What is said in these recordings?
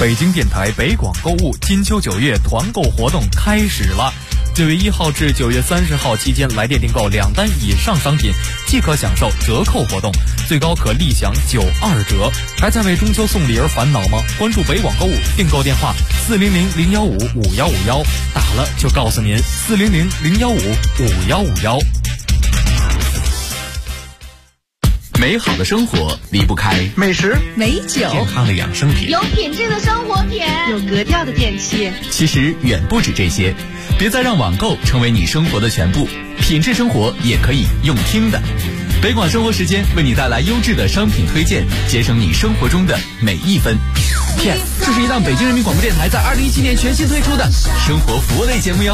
北京电台北广购物金秋9月团购活动开始了。9月1号至9月30号期间，来电订购2单以上商品即可享受折扣活动，最高可立享92折。还在为中秋送礼而烦恼吗？关注北广购物，订购电话400-015-5151，打了就告诉您400-015-5151。 美好的生活离不开美食、 美酒、 健康的养生品， 有品质的生活品， 有格调的电器。 其实远不止这些，别再让网购成为你生活的全部，品质生活也可以用听的。北广生活时间为你带来优质的商品推荐，节省你生活中的每一分。Yes， 这是一档北京人民广播电台在2017年全新推出的生活服务类节目哟。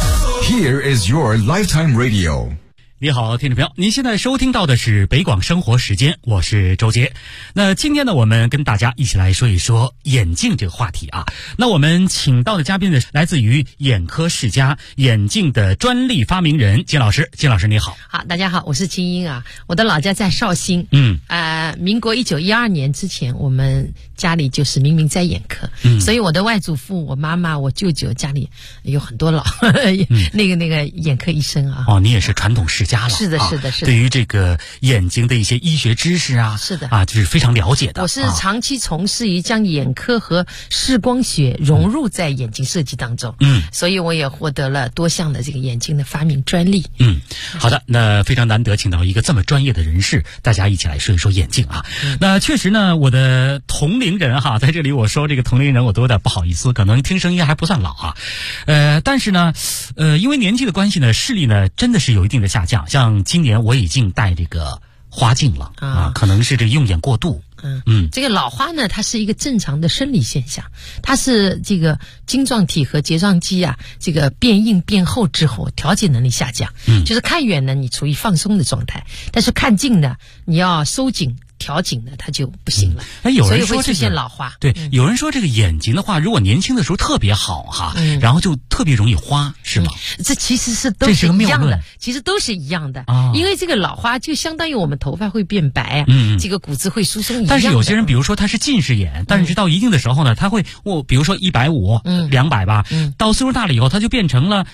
Here is your lifetime radio。 你好，听众朋友，您现在收听到的是北广生活时间，我是周杰。那今天呢，我们跟大家一起来说一说眼镜这个话题啊。那我们请到的嘉宾呢，来自于眼科世家眼镜的专利发明人金老师。金老师你好。 好，大家好，我是金英啊。我的老家在绍兴。民国1912年之前，我们家里就是明明在眼科，所以我的外祖父、我妈妈、我舅舅家里有很多那个眼科医生啊。 哦，你也是传统世家。 是的，是的，是的。 对于这个眼睛的一些医学知识啊， 是的啊，就是非常了解的。 我是长期从事于将眼科和视光学融入在眼睛设计当中，所以我也获得了多项的这个眼镜的发明专利。 好的，那非常难得请到一个这么专业的人士，大家一起来说一说眼镜啊。那确实呢，我的同龄人哈，在这里我说这个同龄人，我都有点不好意思，可能听声音还不算老啊，但是呢，因为年纪的关系呢，视力呢真的是有一定的下降。像今年我已经戴这个花镜了啊，可能是这个用眼过度。 这个老花呢，它是一个正常的生理现象，它是这个晶状体和睫状肌啊，这个变硬变厚之后，调节能力下降。就是看远呢，你处于放松的状态，但是看近呢，你要收紧。调紧的它就不行了， 有人说所以会出现老花。 对，有人说这个眼睛的话，如果年轻的时候特别好哈，然后就特别容易花，是吗？ 这其实是都是一样的，其实都是一样的。因为这个老花就相当于我们头发会变白啊，这个骨质会疏松一样的。 但是有些人，比如说他是近视眼，但是到一定的时候呢，他会比如说150、200吧，到岁数大了以后，他就变成了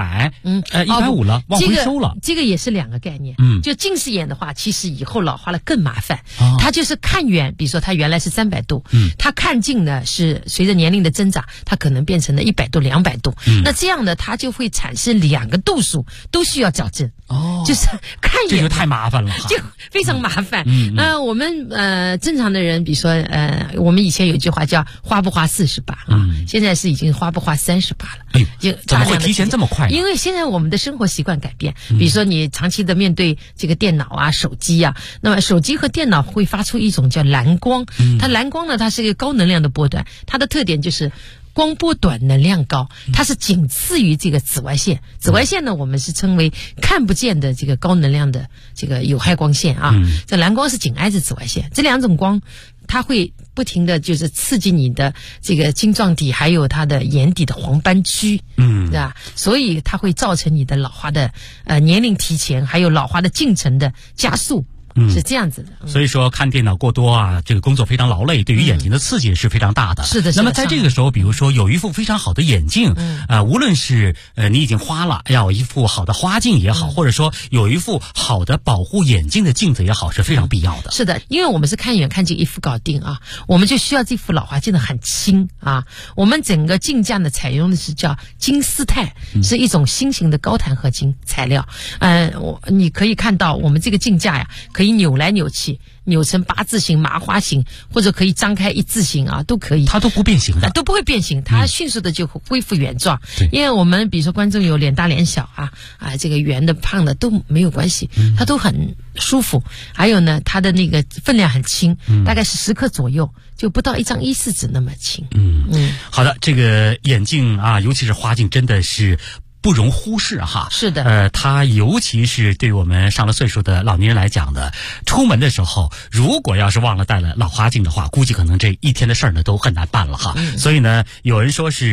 100、150了，往回收了。 这个也是两个概念。就近视眼的话，其实以后老花了更麻烦。它就是看远，比如说它原来是300度，它看近呢是随着年龄的增长，它可能变成了100度、200度。那这样呢，它就会产生2个度数都需要矫正。就是看远， 这就太麻烦了， 就非常麻烦。那我们正常的人，比如说我们以前有句话叫“花不花48”啊，现在是已经花不花38了。 怎么会提前这么快呢？ 因为现在我们的生活习惯改变，比如说你长期的面对这个电脑啊、手机啊，那么手机和电脑会发出一种叫蓝光，它蓝光呢，它是一个高能量的波段，它的特点就是光波短能量高，它是仅次于这个紫外线。紫外线呢，我们是称为看不见的这个高能量的这个有害光线啊。这蓝光是紧挨着紫外线，这两种光它会不停的就是刺激你的这个晶状体，还有它的眼底的黄斑区，对吧？所以它会造成你的老花的年龄提前，还有老花的进程的加速。是这样子的。 所以说看电脑过多啊，这个工作非常劳累，对于眼睛的刺激是非常大的。 是的。 那么在这个时候，比如说有一副非常好的眼镜，无论是你已经花了，要一副好的花镜也好，或者说有一副好的保护眼睛的镜子也好，是非常必要的。 是的，因为我们是看远看近一副搞定啊，我们就需要这副老花镜的很轻啊。我们整个镜架呢采用的是叫金丝钛，是一种新型的高弹合金材料。你可以看到我们这个镜架呀，可以扭来扭去，扭成8字形、麻花形，或者可以张开1字形啊，都可以。 它都不变形的， 都不会变形，它迅速的就恢复原状。因为我们比如说观众有脸大脸小这个圆的、胖的都没有关系，它都很舒服。还有呢，它的那个分量很轻，大概是10克左右，就不到1张A4纸那么轻。 好的，这个眼镜啊，尤其是花镜，真的是不容忽视哈。 是的， 它尤其是对我们上了岁数的老年人来讲的，出门的时候如果要是忘了带了老花镜的话，估计可能这一天的事儿呢都很难办了哈。所以呢，有人说是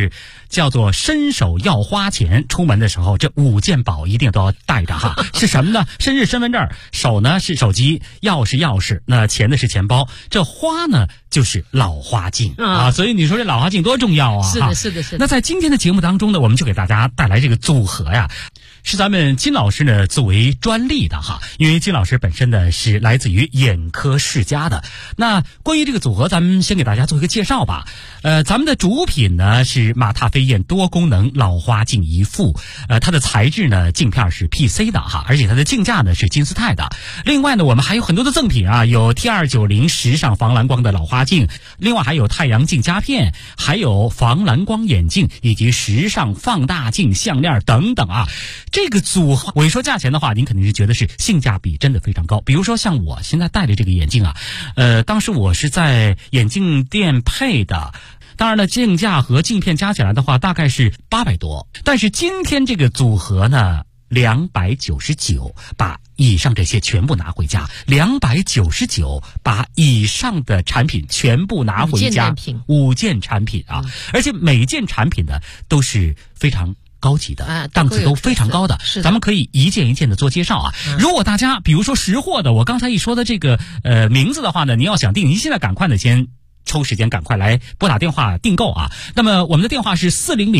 叫做伸手要花钱，出门的时候这5件宝一定都要带着哈。是什么呢？身是身份证，手呢是手机，钥是钥匙，那钱呢是钱包，这花呢就是老花镜啊。所以你说这老花镜多重要啊！ 是的，是的，是的。 那在今天的节目当中呢，我们就给大家带来这个组合呀。是咱们金老师呢作为专利的哈，因为金老师本身呢是来自于眼科世家的。那关于这个组合，咱们先给大家做一个介绍吧。咱们的主品呢是马踏飞燕多功能老花镜一副，它的材质呢镜片是 PC 的哈，而且它的镜架呢是金丝钛的。另外呢，我们还有很多的赠品啊，有 T290时尚防蓝光的老花镜，另外还有太阳镜夹片，还有防蓝光眼镜以及时尚放大镜项链等等啊。这个组合，我一说价钱的话，您肯定是觉得是性价比真的非常高。比如说像我现在戴的这个眼镜啊，当时我是在眼镜店配的，当然了，镜架和镜片加起来的话大概是800多，但是今天这个组合呢299，把以上这些全部拿回家，299把以上的产品全部拿回家，5件产品啊，而且每件产品呢都是非常高级的，档次都非常高的，咱们可以一件一件的做介绍啊。如果大家比如说识货的，我刚才一说的这个名字的话呢，您要想订，您现在赶快的先抽时间赶快来拨打电话订购啊。那么我们的电话是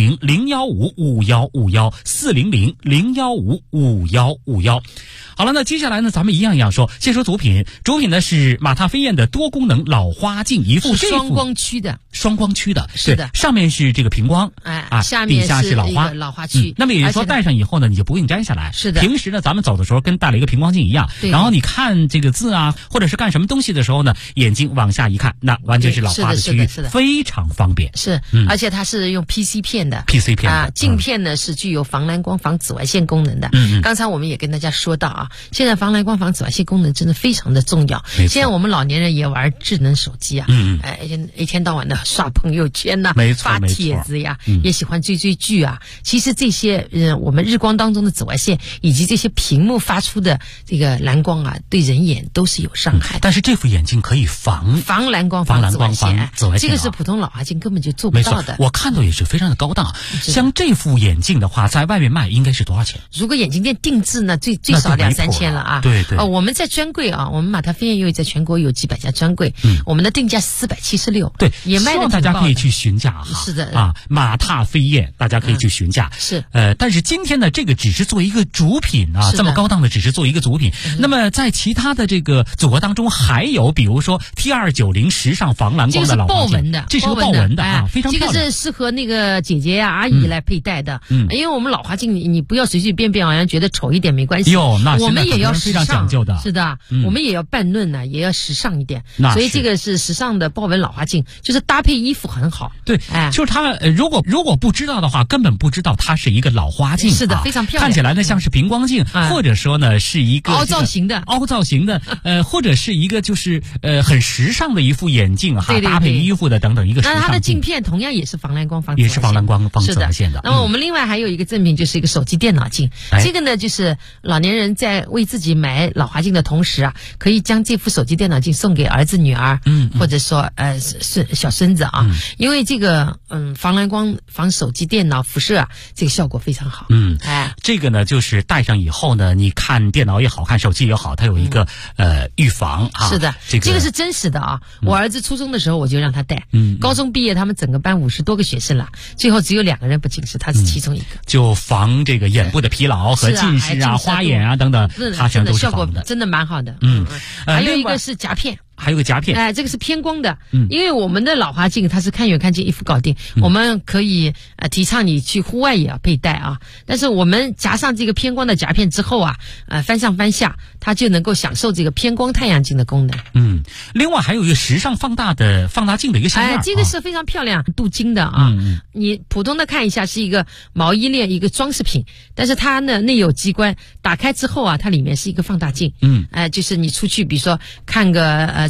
400-015-5151，400-015-5151。好了，那接下来呢，咱们一样说，先说主品。主品呢是马踏飞燕的多功能老花镜一副， 双光区的， 是的，上面是这个平光， 下面底下是老花区。 那么也就是说，戴上以后呢，你就不用摘下来。 是的， 平时呢，咱们走的时候跟戴了一个平光镜一样。然后你看这个字啊，或者是干什么东西的时候呢，眼睛往下一看，那完全是老花的区域，非常方便。 是，而且它是用 PC 片的镜片呢是具有防蓝光、防紫外线功能的。刚才我们也跟大家说到啊，现在防蓝光、防紫外线功能真的非常的重要。现在我们老年人也玩智能手机啊，一天到晚的刷朋友圈呐，发帖子呀，也喜欢追剧啊。其实这些我们日光当中的紫外线以及这些屏幕发出的这个蓝光啊，对人眼都是有伤害的。 但是这副眼镜可以防蓝光、 防紫外线，这个是普通老花镜根本就做不到的。 我看到也是非常的高档。像这副眼镜的话，在外面卖应该是多少钱？ 如果眼镜店定制呢，最少2-3千了啊。 对。 我们在专柜啊，我们马踏飞燕因为在全国有几百家专柜，我们的定价是476。 对， 也卖的挺高的。希望大家可以去询价哈。 是的啊，马踏飞燕大家可以去询价。 是。 但是今天呢，这个只是做一个主品啊，这么高档的只是做一个主品。那么在其他的这个组合当中，还有比如说 T290时尚防蓝光的老花镜，这是个豹纹的啊，非常漂亮。 这个是适合那个姐姐呀、阿姨来佩戴的。因为我们老花镜你不要随随便便好像觉得丑一点没关系。我们也要时尚， 讲究的。 是的，我们也要扮嫩呢，也要时尚一点。所以这个是时尚的豹纹老花镜，就是搭配衣服很好。 对，就是它如果不知道的话，根本不知道它是一个老花镜。 是的，非常漂亮。 看起来呢像是平光镜，或者说呢是一个凹造型的， 或者是一个就是很时尚的一副眼镜哈，搭配衣服的等等一个时尚镜。 那它的镜片同样也是防蓝光、防也是防蓝光、防紫外线的。 那么我们另外还有一个赠品，就是一个手机电脑镜。这个呢，就是老年人在为自己买老花镜的同时啊，可以将这副手机电脑镜送给儿子、女儿，或者说小孙子啊，因为这个防蓝光、防手机电脑辐射啊，这个效果非常好。 这个呢就是戴上以后呢，你看电脑也好看手机也好，它有一个预防啊。 是的，这个是真实的啊。我儿子初中的时候我就让他戴，高中毕业他们整个班50多个学生了，最后只有2个人不近视，他是其中一个。 就防这个眼部的疲劳和近视啊、花眼啊等等，它全都是防的， 效果真的蛮好的。还有一个是夹片。 还有个夹片， 这个是偏光的，因为我们的老花镜它是看远看近一副搞定，我们可以提倡你去户外也要佩戴啊。但是我们夹上这个偏光的夹片之后啊，翻上翻下，它就能够享受这个偏光太阳镜的功能。 另外还有一个时尚放大镜的一个项链， 这个是非常漂亮，镀金的啊。你普通的看一下是一个毛衣链，一个装饰品，但是它呢内有机关，打开之后啊，它里面是一个放大镜。就是你出去，比如说看个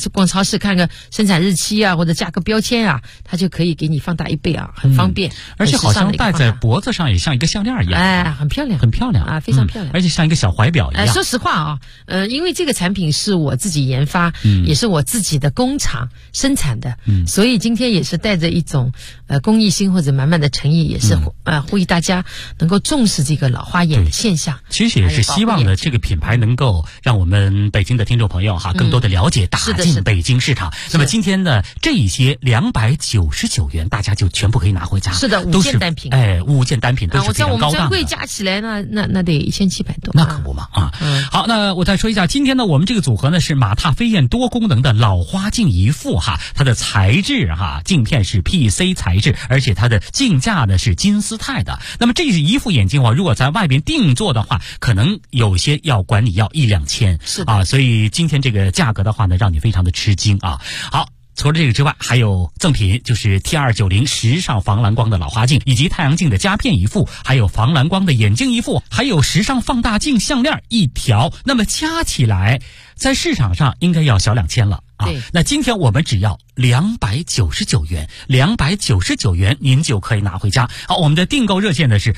逛超市看个生产日期啊，或者价格标签啊，它就可以给你放大1倍啊，很方便。 而且好像戴在脖子上也像一个项链一样， 哎，很漂亮， 很漂亮啊，非常漂亮， 而且像一个小怀表一样。 说实话啊，因为这个产品是我自己研发，也是我自己的工厂生产的，所以今天也是带着一种公益心或者满满的诚意，也是呼吁大家能够重视这个老花眼的现象。 其实也是希望呢，这个品牌能够让我们北京的听众朋友更多的了解，打进北京市场。那么今天的这一些299元，大家就全部可以拿回家。 是的，5件单品。 哎，5件单品都是非常高档的。 我们专柜加起来那得1700多。 那可不嘛啊！好，那我再说一下，今天呢，我们这个组合呢是马踏飞燕多功能的老花镜一副它的材质镜片是 PC 材质，而且它的镜架呢是金丝钛的。那么这一副眼镜如果在外边定做的话，可能有些要管你要1-2千， 是的所以今天这个价格的话呢，让你非常的吃惊啊！好。除了这个之外，还有赠品，就是 T290 时尚防蓝光的老花镜，以及太阳镜的夹片一副，还有防蓝光的眼镜一副，还有时尚放大镜项链1条。那么加起来，在市场上应该要小2千了啊！那今天我们只要299元，299元您就可以拿回家。好，我们的订购热线呢是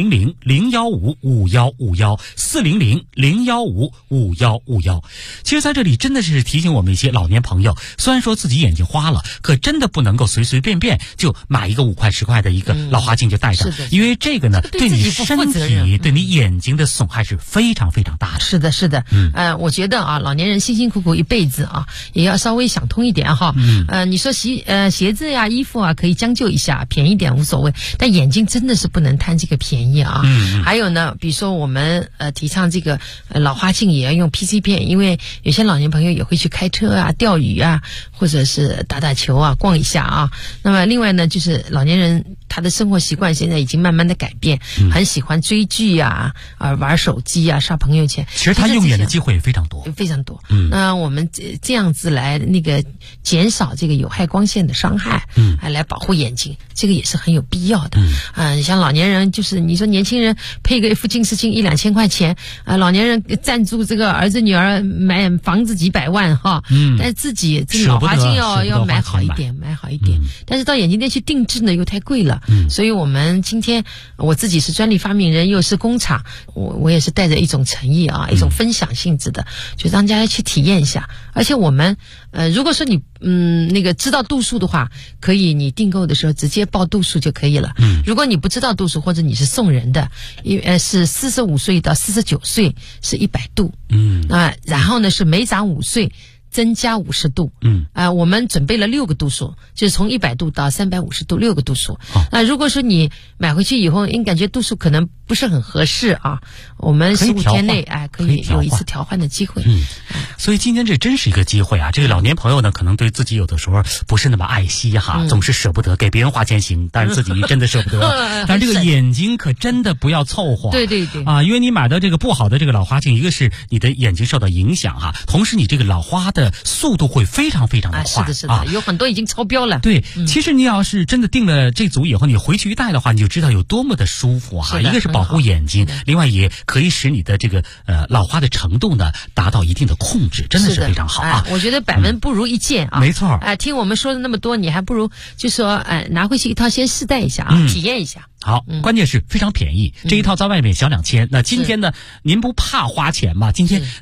400-015-5151，400-015-5151。其实在这里真的是提醒我们一些老年朋友，虽然说自己眼睛花了，可真的不能够随随便便就买一个5块10块的一个老花镜就戴上，因为这个呢对你身体、对你眼睛的损害是非常非常大的。 是的，是的，我觉得老年人辛辛苦苦一辈子也要稍微想通一点哈。你说鞋子呀、衣服可以将就一下，便宜点无所谓，但眼睛真的是不能贪这个便宜啊。还有呢，比如说我们提倡这个老花镜也要用 PC 片，因为有些老年朋友也会去开车啊、钓鱼啊，或者是打打球啊、逛一下啊。那么另外呢，就是老年人他的生活习惯现在已经慢慢的改变，很喜欢追剧啊、玩手机啊、刷朋友圈。 其实他用眼的机会也非常多， 非常多。那我们这样子来减少这个有害光线的伤害，来保护眼睛，这个也是很有必要的。像老年人，就是你说年轻人配个一副近视镜1-2千块钱，老年人赞助这个儿子女儿买房子几百万但是自己这老花镜要买好一点，买好一点。但是到眼镜店去定制呢又太贵了，所以我们今天我自己是专利发明人，又是工厂，我也是带着一种诚意一种分享性质的，就让大家去体验一下。而且我们如果说你知道度数的话，可以你订购的时候直接报度数就可以了。如果你不知道度数，或者你是送人的，是45岁到49岁是100度，然后呢是每长5岁增加50度。我们准备了6个度数，就是从100度到350度6个度数。那如果说你买回去以后，你感觉度数可能不是很合适我们15天内可以有一次调换的机会。 所以今天这真是一个机会这个老年朋友呢，可能对自己有的时候不是那么爱惜总是舍不得，给别人花钱行，但是自己真的舍不得。但是这个眼睛可真的不要凑合。 对因为你买的这个不好的这个老花镜，一个是你的眼睛受到影响同时你这个老花的速度会非常非常的快。 是的，有很多已经超标了。 对，其实你要是真的订了这组以后，你回去一戴的话，你就知道有多么的舒服一个是保护眼睛，另外也可以使你的这个老花的程度呢达到一定的控制，真的是非常好我觉得百闻不如一见没错。 听我们说了那么多，你还不如就说拿回去一套先试戴一下体验一下。 好，关键是非常便宜，这一套在外面小2千。那今天呢，您不怕花钱吗？今天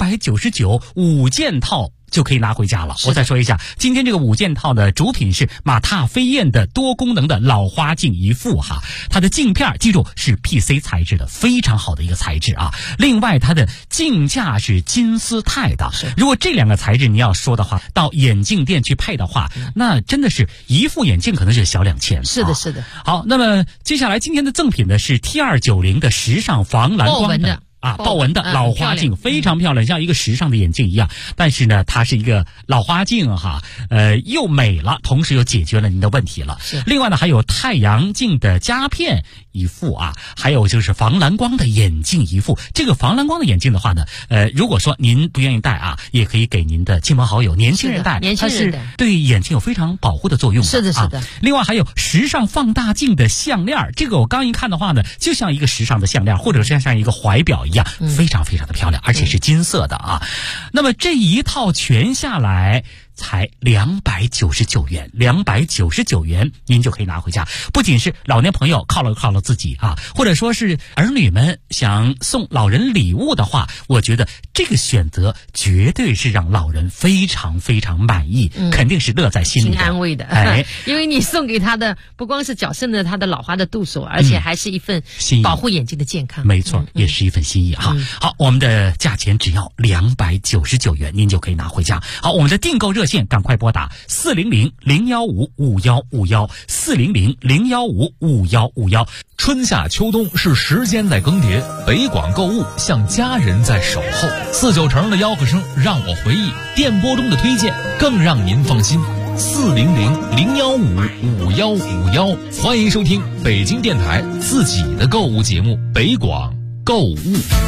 299 5件套就可以拿回家了。我再说一下，今天这个5件套的主品是马踏飞燕的多功能的老花镜一副它的镜片记住是 PC 材质的，非常好的一个材质另外它的镜架是金丝钛的。如果这2个材质你要说的话，到眼镜店去配的话，那真的是一副眼镜可能是小2千。 是的。 好，那么接下来今天的赠品呢是 T290 的时尚防蓝光的豹纹的老花镜，非常漂亮，像一个时尚的眼镜一样。但是呢，它是一个老花镜又美了，同时又解决了您的问题了。另外呢，还有太阳镜的夹片一副还有就是防蓝光的眼镜一副。这个防蓝光的眼镜的话呢，如果说您不愿意戴也可以给您的亲朋好友、年轻人戴，它是对眼睛有非常保护的作用的。 是的。 另外还有时尚放大镜的项链，这个我刚一看的话呢，就像一个时尚的项链，或者是像一个怀表一样，非常非常的漂亮，而且是金色的啊。那么这一套全下来才299元，299元您就可以拿回家。不仅是老年朋友犒劳自己啊，或者说是儿女们想送老人礼物的话，我觉得这个选择绝对是让老人非常非常满意，肯定是乐在心里的， 挺安慰的。 哎， 因为你送给他的不光是矫正了他的老花的度数，而且还是一份保护眼睛的健康。 没错，也是一份心意哈。好，我们的价钱只要299元，您就可以拿回家。好，我们的订购热线赶快拨打400-015-5151，400-015-5151。 春夏秋冬是时间在更迭，北广购物像家人在守候。4-9成的吆喝声让我回忆，电波中的推荐更让您放心。400-015-5151，欢迎收听北京电台自己的购物节目《北广购物》。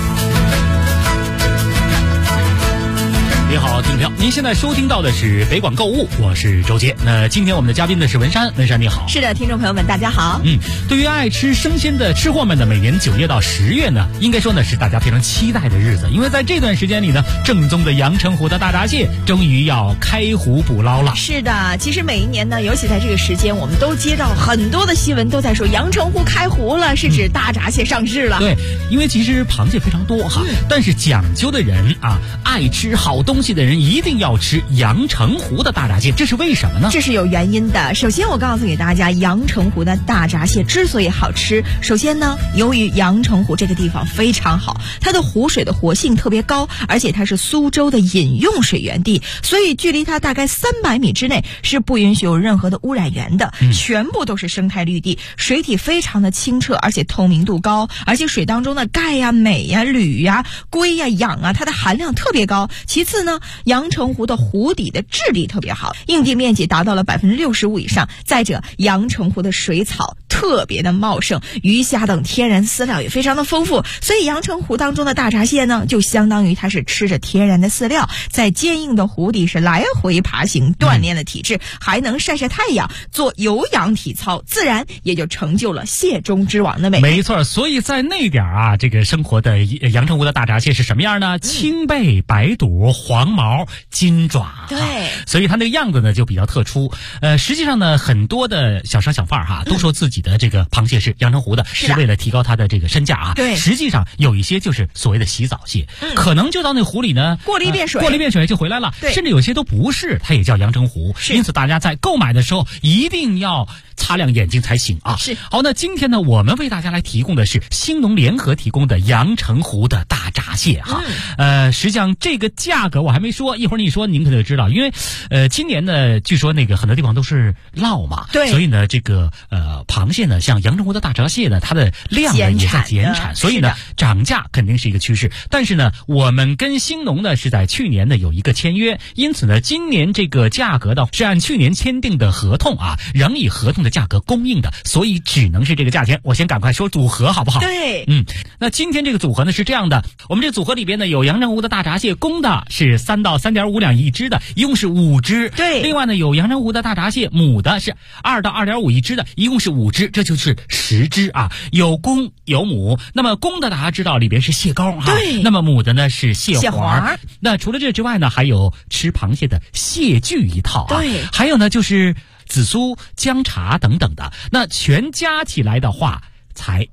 你好，听众朋友，您现在收听到的是北广购物，我是周杰。那今天我们的嘉宾呢是文山，文山你好。 是的，听众朋友们大家好。 对于爱吃生鲜的吃货们呢，每年9月到10月呢，应该说呢是大家非常期待的日子，因为在这段时间里呢，正宗的阳澄湖的大闸蟹终于要开湖捕捞了。 是的，其实每一年呢，尤其在这个时间，我们都接到很多的新闻都在说阳澄湖开湖了，是指大闸蟹上市了。 对，因为其实螃蟹非常多哈，但是讲究的人啊，爱吃好东西的人一定要吃阳澄湖的大闸蟹，这是为什么呢？ 这是有原因的。首先我告诉给大家，阳澄湖的大闸蟹之所以好吃，首先呢，由于阳澄湖这个地方非常好，它的湖水的活性特别高，而且它是苏州的饮用水源地，所以距离它大概300米之内是不允许有任何的污染源的，全部都是生态绿地，水体非常的清澈，而且透明度高，而且水当中的钙呀、镁呀、铝呀、硅呀、氧啊，它的含量特别高。其次呢，阳澄湖的湖底的质地特别好，硬地面积达到了65%以上。再者，阳澄湖的水草特别的茂盛，鱼虾等天然饲料也非常的丰富，所以阳澄湖当中的大闸蟹呢，就相当于它是吃着天然的饲料，在坚硬的湖底是来回爬行，锻炼了体质，还能晒晒太阳，做有氧体操，自然也就成就了蟹中之王的美。 没错，所以在那点啊，这个生活的阳澄湖的大闸蟹是什么样呢？青背、白肚、黄毛、金爪。 对， 所以它那个样子呢就比较特殊。实际上呢，很多的小商小贩哈都说自己的这个螃蟹是阳澄湖的，是为了提高它的这个身价啊。 对， 实际上有一些就是所谓的洗澡蟹，可能就到那湖里呢过了一遍水， 就回来了。 对， 甚至有些都不是，它也叫阳澄湖。因此大家在购买的时候一定要擦亮眼睛才行啊。 是。 好，那今天呢，我们为大家来提供的是兴农联合提供的阳澄湖的大闸蟹哈。实际上这个价格我还没说，一会儿你说您可能就知道，因为今年呢，据说那个很多地方都是涝嘛， 对， 所以呢，这个螃蟹呢，像阳澄湖的大闸蟹呢，它的量呢也在减产，所以呢，涨价肯定是一个趋势。但是呢，我们跟兴农呢是在去年呢有一个签约，因此呢，今年这个价格呢是按去年签订的合同啊，仍以合同的价格供应的，所以只能是这个价钱。我先赶快说组合好不好？ 对， 那今天这个组合呢是这样的，我们这组合里边呢有阳澄湖的大闸蟹，公的是3到3.5两一只的，一共是5只。 对， 另外呢有阳澄湖的大闸蟹，母的是2到2.5一只的，一共是5只，这就是10只啊，有公有母。那么公的大家知道里边是蟹膏啊， 对， 那么母的呢是蟹黄。 蟹那除了这之外呢，还有吃螃蟹的蟹具一套啊， 对， 还有呢就是紫苏、姜茶等等的，那全加起来的话才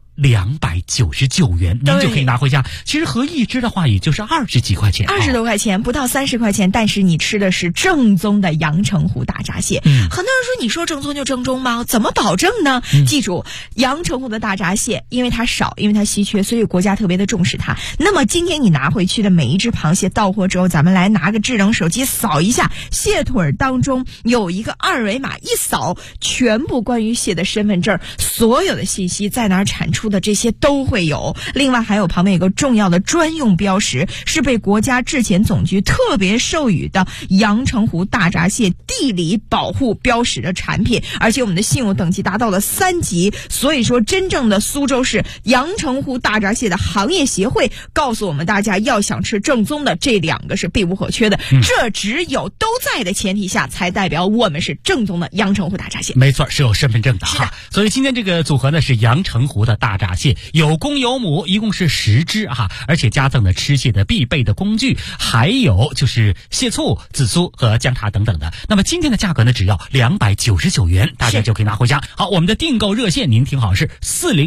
299元，您就可以拿回家。其实合一只的话，也就是20几块钱 ，20多块钱，不到30块钱，但是你吃的是正宗的阳澄湖大闸蟹。很多人说，你说正宗就正宗吗？怎么保证呢？记住，阳澄湖的大闸蟹，因为它少，因为它稀缺，所以国家特别的重视它。那么今天你拿回去的每一只螃蟹到货之后，咱们来拿个智能手机扫一下，蟹腿当中有一个2维码，一扫，全部关于蟹的身份证，所有的信息在哪儿产出的这些都会有。另外还有旁边有个重要的专用标识，是被国家质检总局特别授予的阳澄湖大闸蟹地理保护标识的产品，而且我们的信用等级达到了3级。所以说真正的苏州市阳澄湖大闸蟹的行业协会告诉我们大家，要想吃正宗的，这2个是必不可缺的。这只有都在的前提下，才代表我们是正宗的阳澄湖大闸蟹。 没错，是有身份证的哈。所以今天这个组合呢是阳澄湖的大闸蟹，有公有母，一共是10只啊，而且加赠了吃蟹的必备的工具，还有就是蟹醋、紫苏和姜茶等等的。那么今天的价格呢，只要299元，大家就可以拿回家。好，我们的订购热线您听好，是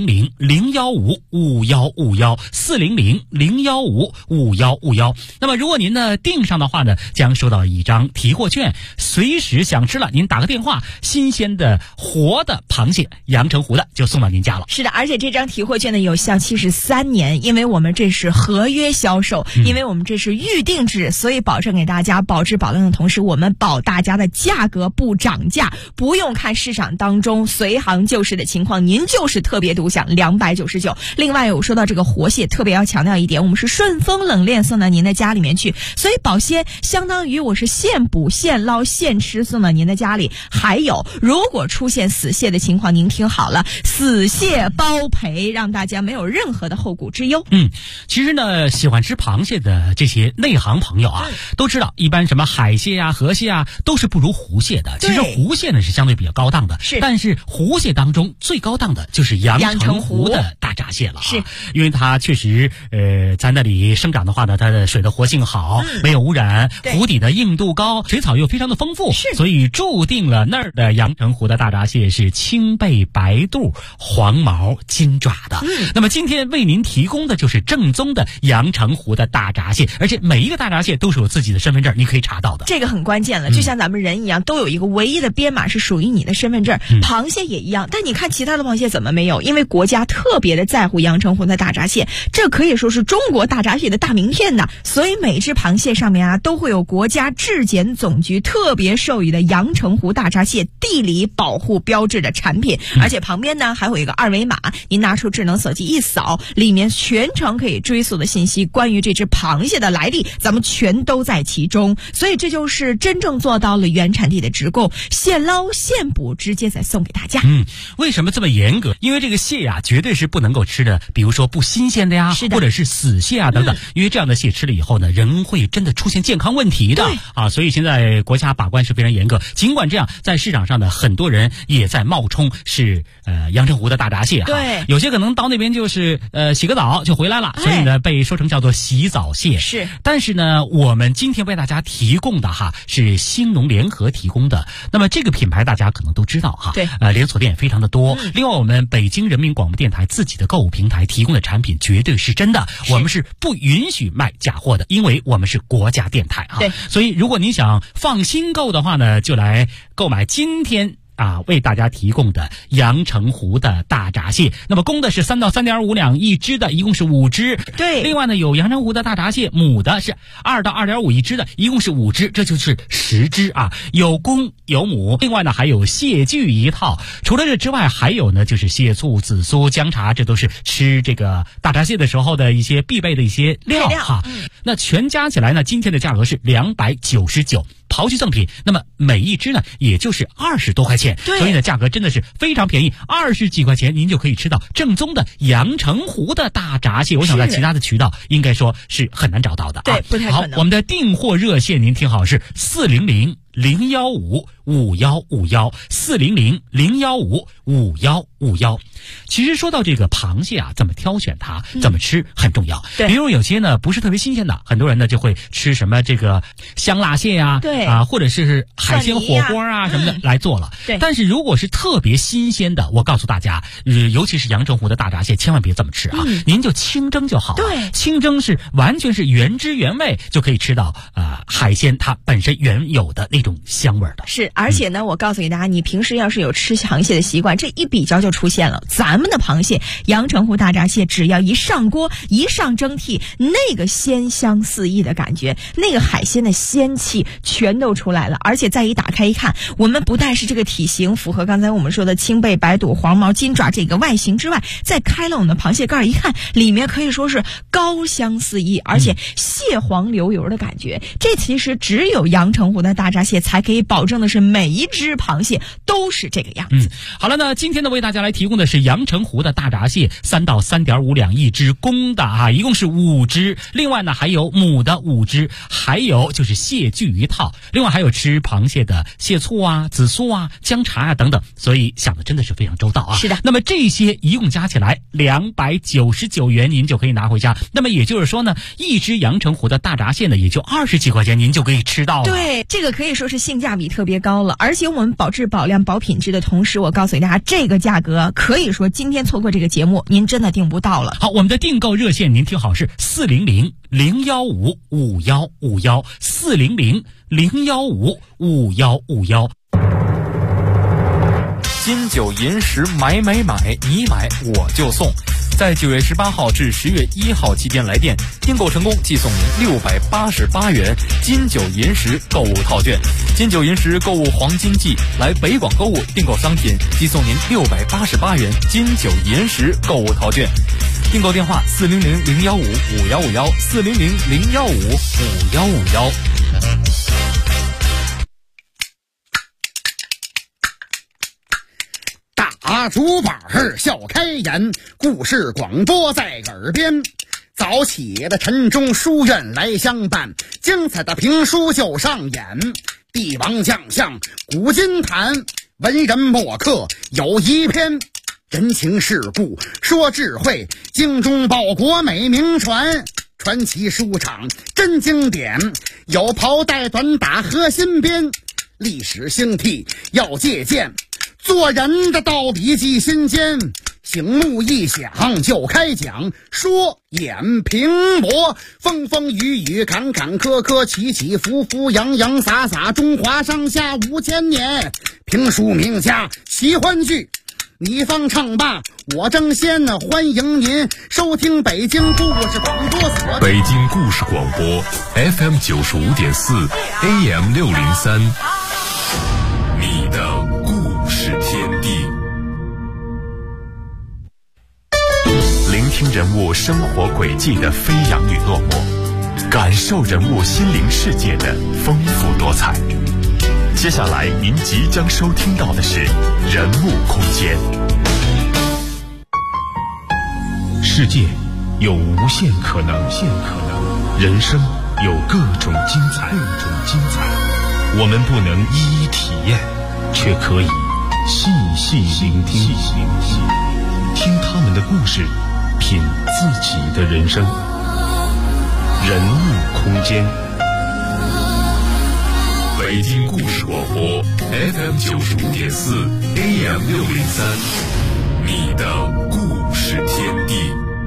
400-015-5151，400-015-5151。那么如果您呢订上的话呢，将收到一张提货券，随时想吃了您打个电话，新鲜的活的螃蟹阳澄湖的就送到您家了。 是的，而且这张提货券呢有效期是3年，因为我们这是合约销售，因为我们这是预定制，所以保证给大家保质保量的同时，我们保大家的价格不涨价，不用看市场当中随行就市的情况，您就是特别独享299。另外我说到这个活蟹，特别要强调一点，我们是顺丰冷链送到您的家里面去，所以保鲜相当于我是现捕现捞现吃送到您的家里。还有如果出现死蟹的情况，您听好了，死蟹包赔，让大家没有任何的后顾之忧。 其实呢，喜欢吃螃蟹的这些内行朋友啊，都知道一般什么海蟹啊、河蟹啊都是不如湖蟹的。其实湖蟹呢是相对比较高档的，但是湖蟹当中最高档的就是阳澄湖的大闸蟹了啊。是，因为它确实在那里生长的话呢，它的水的活性好，没有污染，湖底的硬度高，水草又非常的丰富，所以注定了那儿的阳澄湖的大闸蟹是青背白肚、黄毛金爪的。那么今天为您提供的就是正宗的阳澄湖的大闸蟹，而且每一个大闸蟹都是有自己的身份证，你可以查到的。 这个很关键了，就像咱们人一样，都有一个唯一的编码是属于你的身份证。螃蟹也一样，但你看其他的螃蟹怎么没有？因为国家特别的在乎阳澄湖的大闸蟹，这可以说是中国大闸蟹的大名片呐。所以每只螃蟹上面啊都会有国家质检总局特别授予的阳澄湖大闸蟹地理保护标志的产品，而且旁边呢还有一个2维码，您拿出智能手机一扫，里面全程可以追溯的信息，关于这只螃蟹的来历，咱们全都在其中。所以这就是真正做到了原产地的直购，现捞现捕，直接再送给大家。 为什么这么严格？因为这个蟹呀，绝对是不能够吃的，比如说不新鲜的呀，或者是死蟹啊等等。因为这样的蟹吃了以后呢，人会真的出现健康问题的啊。所以现在国家把关是非常严格。尽管这样，在市场上呢，很多人也在冒充是阳澄湖的大闸蟹啊。对，有些可能到那边就是洗个澡就回来了，所以呢被说成叫做洗澡蟹。是，但是呢，我们今天为大家提供的是兴农联合提供的。那么这个品牌大家可能都知道对，连锁店也非常的多。另外，我们北京人民广播电台自己的购物平台提供的产品绝对是真的，我们是不允许卖假货的，因为我们是国家电台对，所以如果您想放心购的话呢，就来购买今天为大家提供的阳澄湖的大闸蟹。那么公的是3到3.5两一只的，一共是5只。对，另外呢有阳澄湖的大闸蟹，母的是2到2.5一只的，一共是5只，这就是10只啊，有公有母。另外呢还有蟹具一套，除了这之外，还有呢就是蟹醋、紫苏、姜茶，这都是吃这个大闸蟹的时候的一些必备的一些料哈。那全加起来呢，今天的价格是299。刨去赠品，那么每一只呢也就是20多块钱，所以呢价格真的是非常便宜，20几块钱您就可以吃到正宗的阳澄湖的大闸蟹。我想在其他的渠道应该说是很难找到的。对，不太可能。好，我们的订货热线您听好，是400-015-5151，400-015-5151。其实说到这个螃蟹啊，怎么挑选它，怎么吃很重要。比如有些呢不是特别新鲜的，很多人呢就会吃什么这个香辣蟹呀，或者是海鲜火锅啊什么的来做了。但是如果是特别新鲜的，我告诉大家，尤其是阳澄湖的大闸蟹，千万别这么吃啊，您就清蒸就好了。清蒸是完全是原汁原味，就可以吃到海鲜它本身原有的那种香味的。是， 而且呢，我告诉给大家，你平时要是有吃螃蟹的习惯，这一比较就出现了。咱们的螃蟹阳澄湖大闸蟹，只要一上锅一上蒸屉，那个鲜香四溢的感觉，那个海鲜的鲜气全都出来了。而且再一打开一看，我们不但是这个体型符合刚才我们说的青背白肚黄毛金爪这个外形之外，再开了我们的螃蟹盖一看，里面可以说是高香四溢，而且蟹黄流油的感觉。这其实只有阳澄湖的大闸蟹才可以保证的是每一只螃蟹都是这个样子。 好了，那今天呢为大家来提供的是阳澄湖的大闸蟹，3到3.5两一只，公的啊，一共是5只。另外呢还有母的5只，还有就是蟹具一套。另外还有吃螃蟹的蟹醋啊、紫苏啊、姜茶啊等等，所以想的真的是非常周到啊。 是的。 那么这些一共加起来299元，您就可以拿回家。那么也就是说呢，一只阳澄湖的大闸蟹呢，也就20几块钱，您就可以吃到了。 对，这个可以说是性价比特别高了，而且我们保质保量保品质的同时，我告诉大家，这个价格可以说今天错过这个节目，您真的订不到了。 好，我们的订购热线您听好，是400-015-5151 400-015-5151。 金九银十买，你买我就送。在9月18号至10月1号期间来电订购成功，即送您688元金九银十购物套券。金九银十购物黄金季，来北广购物订购商品，即送您688元金九银十购物套券。订购电话400-015-5151 400-015-5151。 大竹板儿笑开颜，故事广播在耳边。早起的晨钟书院来相伴，精彩的评书就上演。帝王将相古今谈，文人墨客有一篇。人情世故说智慧，精忠报国美名传。传奇书场真经典，有袍带短打和新编。历史兴替要借鉴，做人的道理记心间。醒目一响就开讲，说演评魔，风风雨雨坎坎坷坷，起起伏伏洋洋洒洒，中华上下5000年。评书名家奇欢剧，你方唱罢我争先，欢迎您收听北京故事广播所。 北京故事广播 FM 95.4 AM 603，你的故事天地。聆听人物生活轨迹的飞扬与落寞，感受人物心灵世界的丰富多彩。接下来您即将收听到的是人物空间。世界有无限可能，人生有各种精彩。我们不能一一体验，却可以细细聆听，听他们的故事，品自己的人生。人物空间，北京故事广播 FM 95.4 AM 603，你的故事天地。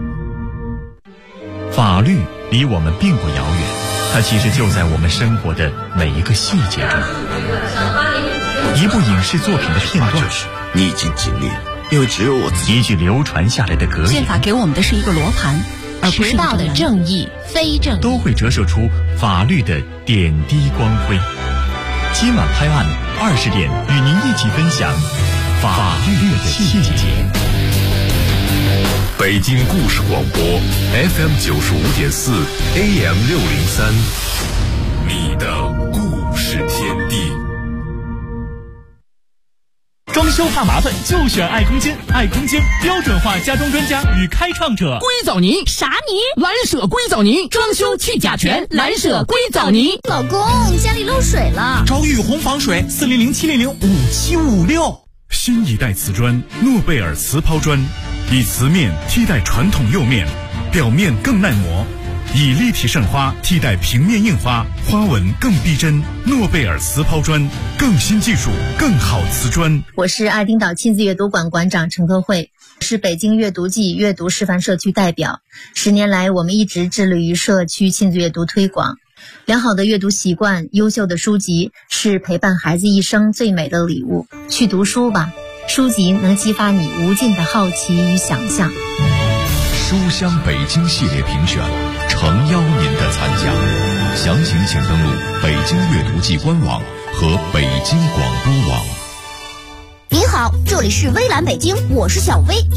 法律离我们并不遥远，它其实就在我们生活的每一个细节中。一部影视作品的片段， 你已经尽力了，因为只有我自己。 一句流传下来的格言， 宪法给我们的是一个罗盘，而不是一个人。正义、非正义， 都会折射出法律的点滴光辉。今晚拍案20点，与您一起分享法律的细节。 北京故事广播 FM 95.4 AM 603，你的故事天地。 装修怕麻烦就选爱空间，爱空间标准化家装专家与开创者。 硅藻泥啥泥？ 蓝舍硅藻泥，装修去甲醛，蓝舍硅藻泥。 老公，家里漏水了， 找雨虹防水400-700-5756。 新一代瓷砖诺贝尔瓷抛砖，以瓷面替代传统釉面，表面更耐磨，以立体渗花替代平面印花，花纹更逼真。诺贝尔瓷抛砖，更新技术，更好瓷砖。 我是爱丁岛亲子阅读馆馆长陈科慧，是北京阅读季阅读示范社区代表。10年来，我们一直致力于社区亲子阅读推广。良好的阅读习惯，优秀的书籍是陪伴孩子一生最美的礼物。去读书吧，书籍能激发你无尽的好奇与想象。 书香北京系列评选，诚邀您的参加。详情请登录北京阅读季官网和北京广播网。 您好，这里是微蓝北京，我是小薇。